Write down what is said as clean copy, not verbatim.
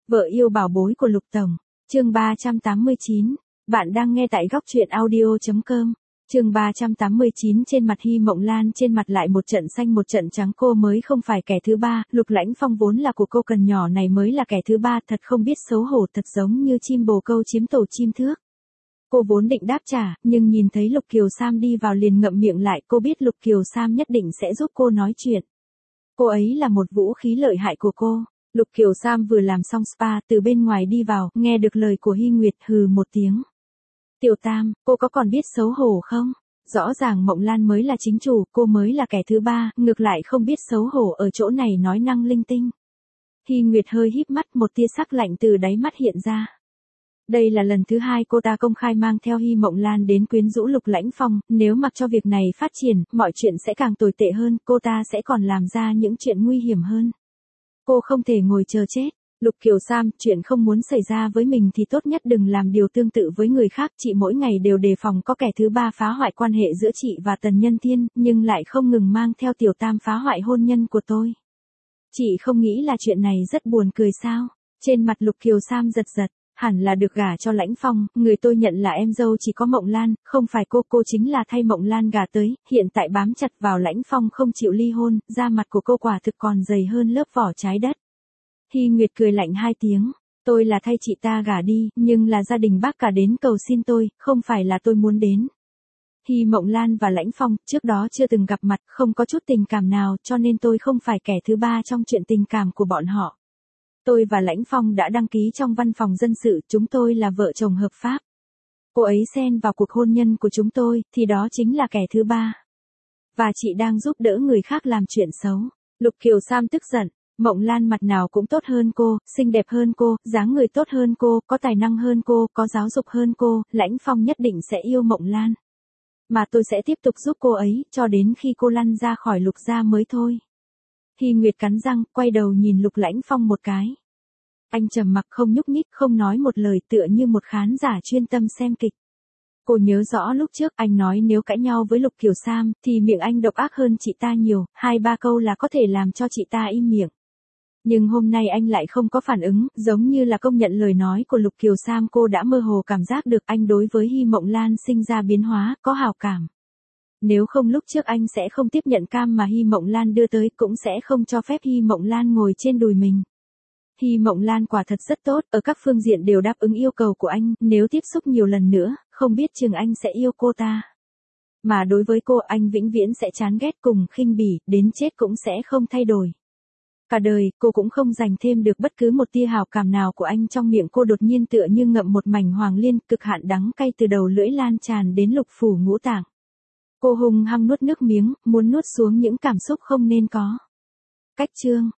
Vợ yêu bảo bối của Lục Tổng. Chương 389. Bạn đang nghe tại góc truyện audio.com. Chương 389. Trên mặt Hy Mộng Lan trên mặt lại một trận xanh một trận trắng, cô mới không phải kẻ thứ ba, Lục Lãnh Phong vốn là của cô, cần nhỏ này mới là kẻ thứ ba, thật không biết xấu hổ, thật giống như chim bồ câu chiếm tổ chim thước. Cô vốn định đáp trả, nhưng nhìn thấy Lục Kiều Sam đi vào liền ngậm miệng lại, cô biết Lục Kiều Sam nhất định sẽ giúp cô nói chuyện. Cô ấy là một vũ khí lợi hại của cô. Lục Kiều Sam vừa làm xong spa, từ bên ngoài đi vào, nghe được lời của Hy Nguyệt, hừ một tiếng. Tiểu Tam, cô có còn biết xấu hổ không? Rõ ràng Mộng Lan mới là chính chủ, cô mới là kẻ thứ ba, ngược lại không biết xấu hổ ở chỗ này nói năng linh tinh. Hy Nguyệt hơi híp mắt, một tia sắc lạnh từ đáy mắt hiện ra. Đây là lần thứ hai cô ta công khai mang theo Hy Mộng Lan đến quyến rũ Lục Lãnh Phong, nếu mặc cho việc này phát triển, mọi chuyện sẽ càng tồi tệ hơn, cô ta sẽ còn làm ra những chuyện nguy hiểm hơn. Cô không thể ngồi chờ chết. Lục Kiều Sam, chuyện không muốn xảy ra với mình thì tốt nhất đừng làm điều tương tự với người khác, chị mỗi ngày đều đề phòng có kẻ thứ ba phá hoại quan hệ giữa chị và Tần Nhân Thiên, nhưng lại không ngừng mang theo Tiểu Tam phá hoại hôn nhân của tôi. Chị không nghĩ là chuyện này rất buồn cười sao? Trên mặt Lục Kiều Sam giật giật. Hẳn là được gả cho Lãnh Phong, người tôi nhận là em dâu chỉ có Mộng Lan, không phải cô chính là thay Mộng Lan gả tới, hiện tại bám chặt vào Lãnh Phong không chịu ly hôn, da mặt của cô quả thực còn dày hơn lớp vỏ trái đất. Hy Nguyệt cười lạnh hai tiếng, tôi là thay chị ta gả đi, nhưng là gia đình bác cả đến cầu xin tôi, không phải là tôi muốn đến. Hy Mộng Lan và Lãnh Phong, trước đó chưa từng gặp mặt, không có chút tình cảm nào, cho nên tôi không phải kẻ thứ ba trong chuyện tình cảm của bọn họ. Tôi và Lãnh Phong đã đăng ký trong văn phòng dân sự, chúng tôi là vợ chồng hợp pháp. Cô ấy xen vào cuộc hôn nhân của chúng tôi, thì đó chính là kẻ thứ ba. Và chị đang giúp đỡ người khác làm chuyện xấu. Lục Kiều Sam tức giận, Mộng Lan mặt nào cũng tốt hơn cô, xinh đẹp hơn cô, dáng người tốt hơn cô, có tài năng hơn cô, có giáo dục hơn cô, Lãnh Phong nhất định sẽ yêu Mộng Lan. Mà tôi sẽ tiếp tục giúp cô ấy, cho đến khi cô lăn ra khỏi Lục gia mới thôi. Hy Nguyệt cắn răng, quay đầu nhìn Lục Lãnh Phong một cái. Anh trầm mặc không nhúc nhích, không nói một lời, tựa như một khán giả chuyên tâm xem kịch. Cô nhớ rõ lúc trước anh nói nếu cãi nhau với Lục Kiều Sam, thì miệng anh độc ác hơn chị ta nhiều, 2-3 câu là có thể làm cho chị ta im miệng. Nhưng hôm nay anh lại không có phản ứng, giống như là công nhận lời nói của Lục Kiều Sam. Cô đã mơ hồ cảm giác được anh đối với Hy Mộng Lan sinh ra biến hóa, có hảo cảm. Nếu không lúc trước anh sẽ không tiếp nhận cam mà Hy Mộng Lan đưa tới, cũng sẽ không cho phép Hy Mộng Lan ngồi trên đùi mình. Hy Mộng Lan quả thật rất tốt, ở các phương diện đều đáp ứng yêu cầu của anh, nếu tiếp xúc nhiều lần nữa, không biết chừng anh sẽ yêu cô ta. Mà đối với cô, anh vĩnh viễn sẽ chán ghét cùng khinh bỉ, đến chết cũng sẽ không thay đổi. Cả đời, cô cũng không dành thêm được bất cứ một tia hảo cảm nào của anh. Trong miệng cô đột nhiên tựa như ngậm một mảnh hoàng liên, cực hạn đắng cay từ đầu lưỡi lan tràn đến lục phủ ngũ tạng. Cô hung hăng nuốt nước miếng, muốn nuốt xuống những cảm xúc không nên có. Cách chương